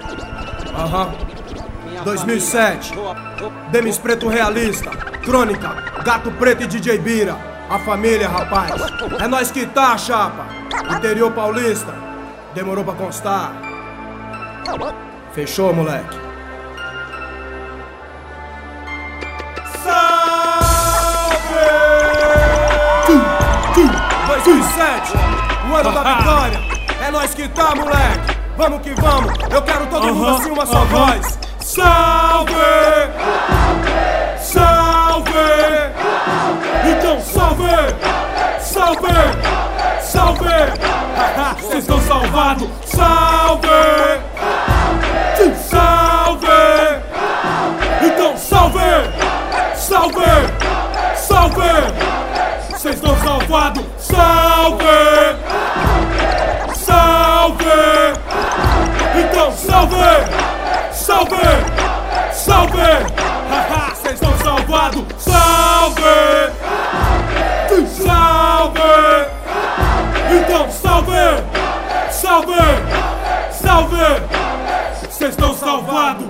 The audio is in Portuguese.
Aham. 2007. Demis Preto Realista. Crônica. Gato Preto e DJ Bira. A família, rapaz. É nós que tá, chapa. Interior paulista. Demorou pra constar. Fechou, moleque. Salve! 2007, o ano da vitória. É nós que tá, moleque. Vamos que vamos. Eu quero todo mundo assim, uma só voz. Salve! Salve! Então salve! Salve! Salve! Vocês estão salvados! Salve! Salve! Então salve! Salve! Salve! Vocês estão salvados! Salve! Salve! Então salve! Salve! Salve! Vocês estão salvados! Salve! Salve! Então salve! Salve!